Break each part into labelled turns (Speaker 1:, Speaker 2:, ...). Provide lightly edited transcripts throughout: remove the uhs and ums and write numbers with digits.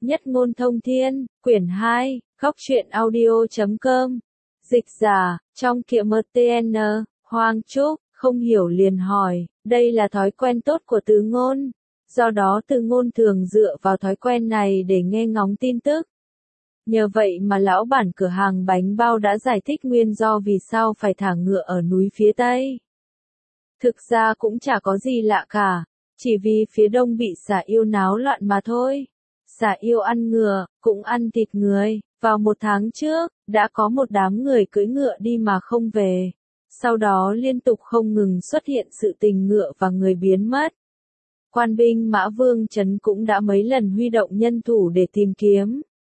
Speaker 1: Nhất ngôn thông thiên, quyển 2, góc truyện audio.com. Dịch giả, trong Kiệm MTN, Hoàng Trúc, không hiểu liền hỏi, đây là thói quen tốt của Từ Ngôn. Do đó Từ Ngôn thường dựa vào thói quen này để nghe ngóng tin tức. Nhờ vậy mà lão bản cửa hàng bánh bao đã giải thích nguyên do vì sao phải thả ngựa ở núi phía Tây. Thực ra cũng chả có gì lạ cả, chỉ vì phía Đông bị xà yêu náo loạn mà thôi. Xà yêu ăn ngựa, cũng ăn thịt người. Vào một tháng trước, đã có một đám người cưỡi ngựa đi mà không về. Sau đó liên tục không ngừng xuất hiện sự tình ngựa và người biến mất. Quan binh Mã Vương Trấn cũng đã mấy lần huy động nhân thủ để tìm kiếm.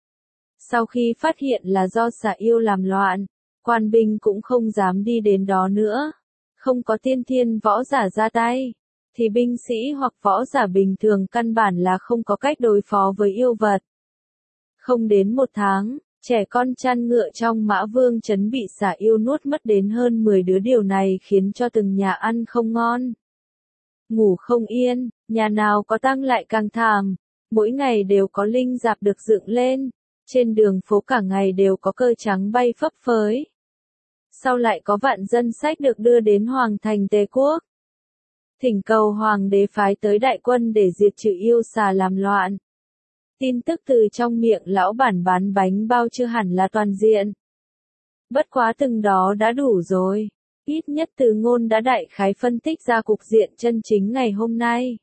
Speaker 1: Sau khi phát hiện là do xà yêu làm loạn, quan binh cũng không dám đi đến đó nữa. Không có tiên thiên võ giả ra tay, thì binh sĩ hoặc võ giả bình thường căn bản là không có cách đối phó với yêu vật. Không đến một tháng, trẻ con chăn ngựa trong Mã Vương Trấn bị xà yêu nuốt mất đến hơn 10 đứa, điều này khiến cho từng nhà ăn không ngon. Ngủ không yên, nhà nào có tăng lại càng thảm, mỗi ngày đều có linh dạp được dựng lên, trên đường phố cả ngày đều có cờ trắng bay phấp phới. Sau lại có vạn dân sách được đưa đến Hoàng thành Tề Quốc. Thỉnh cầu Hoàng đế phái tới đại quân để diệt trừ yêu xà làm loạn. Tin tức từ trong miệng lão bản bán bánh bao chưa hẳn là toàn diện. Bất quá từng đó đã đủ rồi. Ít nhất Từ Ngôn đã đại khái phân tích ra cục diện chân chính ngày hôm nay.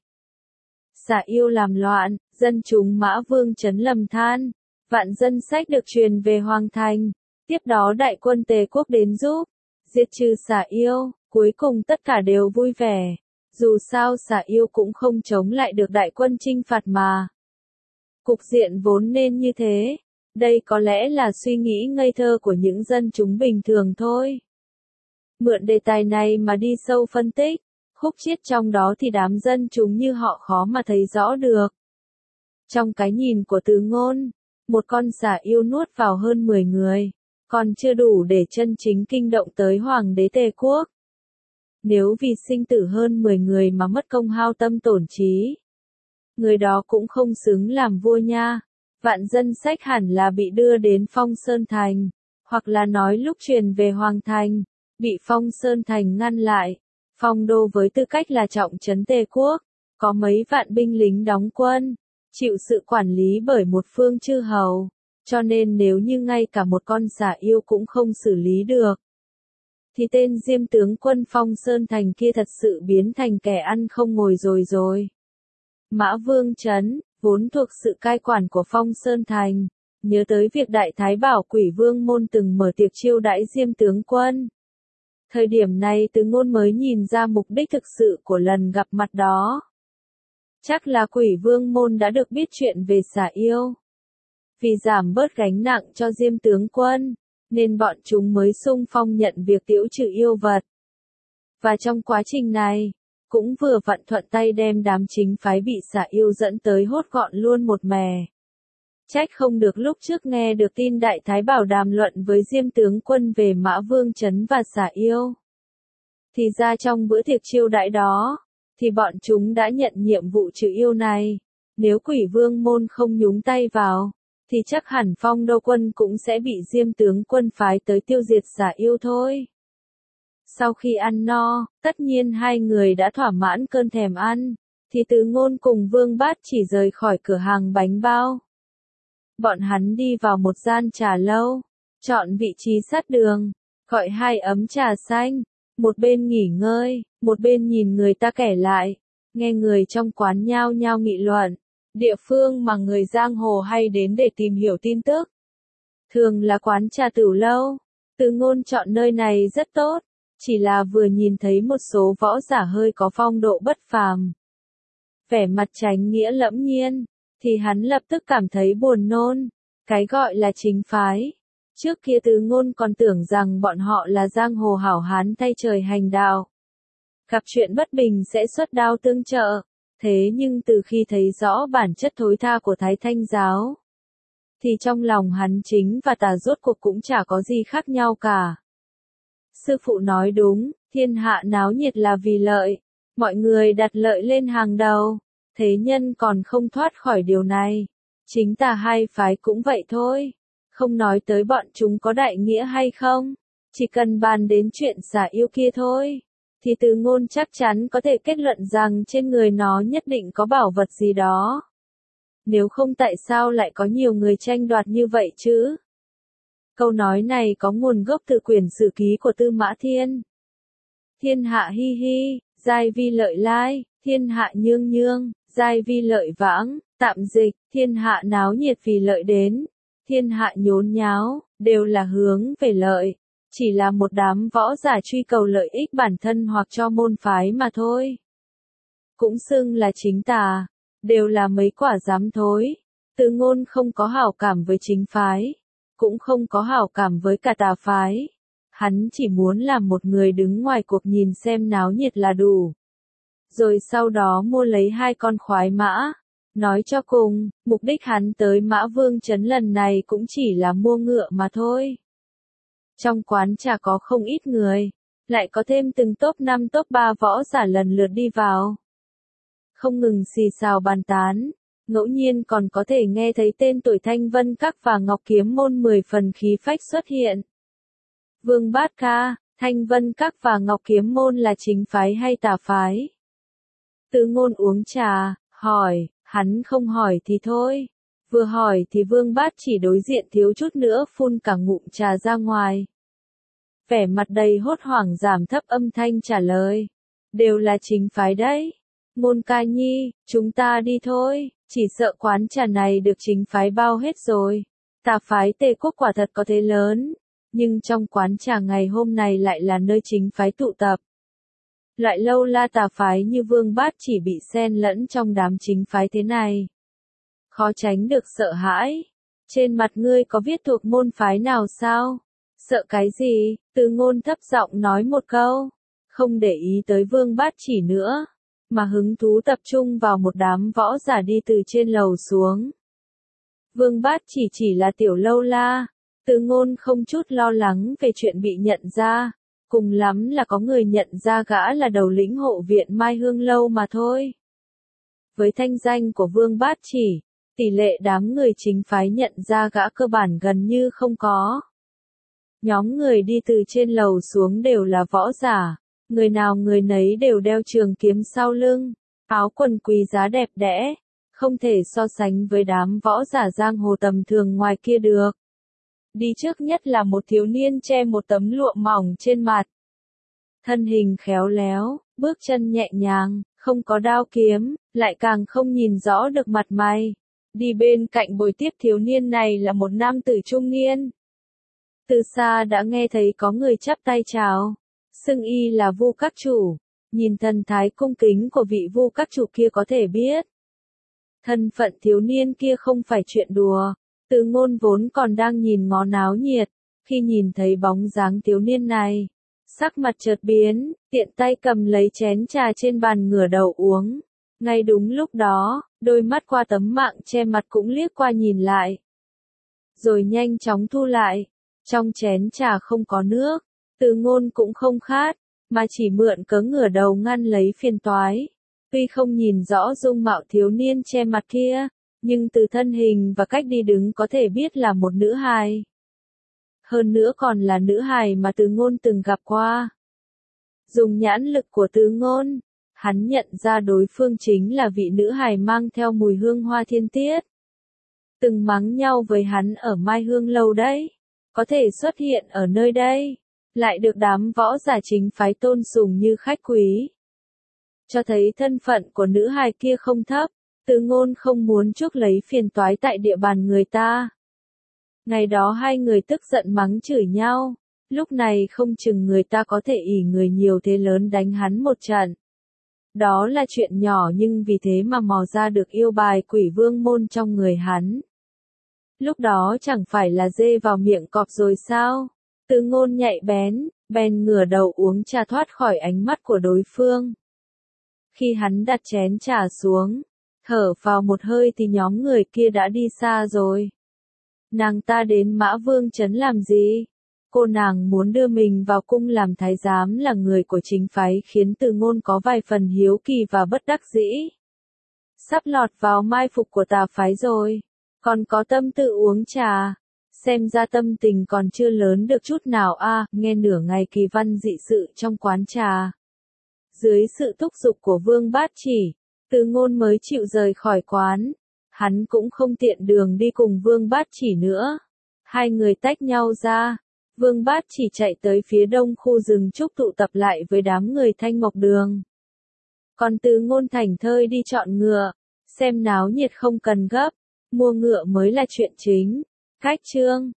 Speaker 1: Xà yêu làm loạn, dân chúng Mã Vương Trấn lầm than. Vạn dân sách được truyền về Hoàng thành. Tiếp đó đại quân Tề Quốc đến giúp, diệt trừ xà yêu, cuối cùng tất cả đều vui vẻ. Dù sao xà yêu cũng không chống lại được đại quân chinh phạt mà. Cục diện vốn nên như thế. Đây có lẽ là suy nghĩ ngây thơ của những dân chúng bình thường thôi. Mượn đề tài này mà đi sâu phân tích, khúc chiết trong đó thì đám dân chúng như họ khó mà thấy rõ được. Trong cái nhìn của Từ Ngôn, một con xà yêu nuốt vào hơn 10 người, còn chưa đủ để chân chính kinh động tới Hoàng đế Tề Quốc. Nếu vì sinh tử hơn 10 người mà mất công hao tâm tổn trí, người đó cũng không xứng làm vua nha. Vạn dân sách hẳn là bị đưa đến Phong Sơn Thành, hoặc là nói lúc truyền về Hoàng thành, bị Phong Sơn Thành ngăn lại. Phong đô với tư cách là trọng trấn Tề Quốc, có mấy vạn binh lính đóng quân, chịu sự quản lý bởi một phương chư hầu, cho nên nếu như ngay cả một con xà yêu cũng không xử lý được, thì tên Diêm tướng quân Phong Sơn Thành kia thật sự biến thành kẻ ăn không ngồi rồi. Mã Vương Trấn, vốn thuộc sự cai quản của Phong Sơn Thành, nhớ tới việc Đại Thái Bảo Quỷ Vương Môn từng mở tiệc chiêu đãi Diêm tướng quân. Thời điểm này Từ Ngôn mới nhìn ra mục đích thực sự của lần gặp mặt đó. Chắc là Quỷ Vương Môn đã được biết chuyện về xà yêu. Vì giảm bớt gánh nặng cho Diêm tướng quân, nên bọn chúng mới xung phong nhận việc tiễu trừ yêu vật. Và trong quá trình này, cũng vừa vặn thuận tay đem đám chính phái bị xà yêu dẫn tới hốt gọn luôn một mè. Trách không được lúc trước nghe được tin Đại Thái Bảo đàm luận với Diêm tướng quân về Mã Vương Trấn và xà yêu. Thì ra trong bữa tiệc chiêu đãi đó, thì bọn chúng đã nhận nhiệm vụ trừ yêu này. Nếu Quỷ Vương Môn không nhúng tay vào, thì chắc hẳn Phong đô quân cũng sẽ bị Diêm tướng quân phái tới tiêu diệt xà yêu thôi. Sau khi ăn no, tất nhiên hai người đã thỏa mãn cơn thèm ăn, thì Từ Ngôn cùng Vương Bát chỉ rời khỏi cửa hàng bánh bao. Bọn hắn đi vào một gian trà lâu, chọn vị trí sát đường, gọi 2 ấm trà xanh, một bên nghỉ ngơi, một bên nhìn người ta kể lại, nghe người trong quán nhao nhao nghị luận. Địa phương mà người giang hồ hay đến để tìm hiểu tin tức, thường là quán trà tửu lâu. Từ Ngôn chọn nơi này rất tốt, chỉ là vừa nhìn thấy một số võ giả hơi có phong độ bất phàm, vẻ mặt chánh nghĩa lẫm nhiên, thì hắn lập tức cảm thấy buồn nôn. Cái gọi là chính phái, trước kia Từ Ngôn còn tưởng rằng bọn họ là giang hồ hảo hán thay trời hành đạo, gặp chuyện bất bình sẽ xuất đao tương trợ. Thế nhưng từ khi thấy rõ bản chất thối tha của Thái Thanh giáo, thì trong lòng hắn chính và tà rốt cuộc cũng chả có gì khác nhau cả. Sư phụ nói đúng, thiên hạ náo nhiệt là vì lợi, mọi người đặt lợi lên hàng đầu, thế nhân còn không thoát khỏi điều này. Chính tà hai phái cũng vậy thôi. Không nói tới bọn chúng có đại nghĩa hay không. Chỉ cần bàn đến chuyện xả yêu kia thôi. Thì Từ Ngôn chắc chắn có thể kết luận rằng trên người nó nhất định có bảo vật gì đó. Nếu không tại sao lại có nhiều người tranh đoạt như vậy chứ? Câu nói này có nguồn gốc từ quyển sử ký của Tư Mã Thiên. Thiên hạ hi hi, giai vi lợi lai, thiên hạ nhương nhương, giai vi lợi vãng, tạm dịch, thiên hạ náo nhiệt vì lợi đến, thiên hạ nhốn nháo, đều là hướng về lợi. Chỉ là một đám võ giả truy cầu lợi ích bản thân hoặc cho môn phái mà thôi. Cũng xưng là chính tà, đều là mấy quả dám thối. Từ Ngôn không có hảo cảm với chính phái, cũng không có hảo cảm với cả tà phái. Hắn chỉ muốn làm một người đứng ngoài cuộc nhìn xem náo nhiệt là đủ. Rồi sau đó mua lấy 2 con khoái mã. Nói cho cùng, mục đích hắn tới Mã Vương Trấn lần này cũng chỉ là mua ngựa mà thôi. Trong quán trà có không ít người, lại có thêm từng top 5 top 3 võ giả lần lượt đi vào. Không ngừng xì xào bàn tán, ngẫu nhiên còn có thể nghe thấy tên tuổi Thanh Vân Các và Ngọc Kiếm Môn 10 phần khí phách xuất hiện. Vương Bát Ca, Thanh Vân Các và Ngọc Kiếm Môn là chính phái hay tà phái? Từ Ngôn uống trà, hỏi, hắn không hỏi thì thôi. Vừa hỏi thì Vương Bát chỉ đối diện thiếu chút nữa phun cả ngụm trà ra ngoài. Vẻ mặt đầy hốt hoảng giảm thấp âm thanh trả lời. Đều là chính phái đấy. Ngôn ca nhi, chúng ta đi thôi, chỉ sợ quán trà này được chính phái bao hết rồi. Tà phái Tề Quốc quả thật có thế lớn, nhưng trong quán trà ngày hôm này lại là nơi chính phái tụ tập. Loại lâu la tà phái như Vương Bát chỉ bị xen lẫn trong đám chính phái thế này. Khó tránh được sợ hãi. Trên mặt ngươi có viết thuộc môn phái nào sao? Sợ cái gì? Từ Ngôn thấp giọng nói một câu. Không để ý tới Vương Bát chỉ nữa. Mà hứng thú tập trung vào một đám võ giả đi từ trên lầu xuống. Vương Bát chỉ là tiểu lâu la. Từ Ngôn không chút lo lắng về chuyện bị nhận ra. Cùng lắm là có người nhận ra gã là đầu lĩnh hộ viện Mai Hương Lâu mà thôi. Với thanh danh của Vương Bát chỉ, tỷ lệ đám người chính phái nhận ra gã cơ bản gần như không có. Nhóm người đi từ trên lầu xuống đều là võ giả, người nào người nấy đều đeo trường kiếm sau lưng, áo quần quý giá đẹp đẽ, không thể so sánh với đám võ giả giang hồ tầm thường ngoài kia được. Đi trước nhất là một thiếu niên che một tấm lụa mỏng trên mặt. Thân hình khéo léo, bước chân nhẹ nhàng, không có đao kiếm, lại càng không nhìn rõ được mặt mày. Đi bên cạnh bồi tiếp thiếu niên này là một nam tử trung niên. Từ xa đã nghe thấy có người chắp tay chào, xưng y là Vu các chủ, nhìn thần thái cung kính của vị Vu các chủ kia có thể biết. Thân phận thiếu niên kia không phải chuyện đùa. Từ Ngôn vốn còn đang nhìn ngó náo nhiệt, khi nhìn thấy bóng dáng thiếu niên này, sắc mặt chợt biến, tiện tay cầm lấy chén trà trên bàn ngửa đầu uống. Ngay đúng lúc đó, đôi mắt qua tấm mạng che mặt cũng liếc qua nhìn lại. Rồi nhanh chóng thu lại, trong chén trà không có nước, Từ Ngôn cũng không khát, mà chỉ mượn cớ ngửa đầu ngăn lấy phiền toái. Tuy không nhìn rõ dung mạo thiếu niên che mặt kia, nhưng từ thân hình và cách đi đứng có thể biết là một nữ hài. Hơn nữa còn là nữ hài mà Từ Ngôn từng gặp qua. Dùng nhãn lực của Từ Ngôn, hắn nhận ra đối phương chính là vị nữ hài mang theo mùi hương hoa thiên tiết. Từng mắng nhau với hắn ở Mai Hương Lâu đấy. Có thể xuất hiện ở nơi đây, lại được đám võ giả chính phái tôn sùng như khách quý. Cho thấy thân phận của nữ hài kia không thấp. Từ Ngôn không muốn chuốc lấy phiền toái tại địa bàn người ta. Ngày đó hai người tức giận mắng chửi nhau, lúc này không chừng người ta có thể ỷ người nhiều thế lớn đánh hắn một trận. Đó là chuyện nhỏ nhưng vì thế mà mò ra được yêu bài Quỷ Vương môn trong người hắn. Lúc đó chẳng phải là dê vào miệng cọp rồi sao? Từ Ngôn nhạy bèn ngửa đầu uống trà thoát khỏi ánh mắt của đối phương. Khi hắn đặt chén trà xuống, thở vào một hơi thì nhóm người kia đã đi xa rồi. Nàng ta đến Mã Vương Trấn làm gì? Cô nàng muốn đưa mình vào cung làm thái giám là người của chính phái khiến Từ Ngôn có vài phần hiếu kỳ và bất đắc dĩ. Sắp lọt vào mai phục của tà phái rồi. còn có tâm tư uống trà. Xem ra tâm tình còn chưa lớn được chút nào a. Nghe nửa ngày kỳ văn dị sự trong quán trà. Dưới sự thúc giục của Vương Bát Chỉ, Từ Ngôn mới chịu rời khỏi quán. Hắn cũng không tiện đường đi cùng Vương Bát Chỉ nữa. Hai người tách nhau ra. Vương Bát Chỉ chạy tới phía đông khu rừng trúc tụ tập lại với đám người Thanh Mộc Đường. Còn Từ Ngôn thảnh thơi đi chọn ngựa. Xem náo nhiệt không cần gấp. Mua ngựa mới là chuyện chính. Khách trương.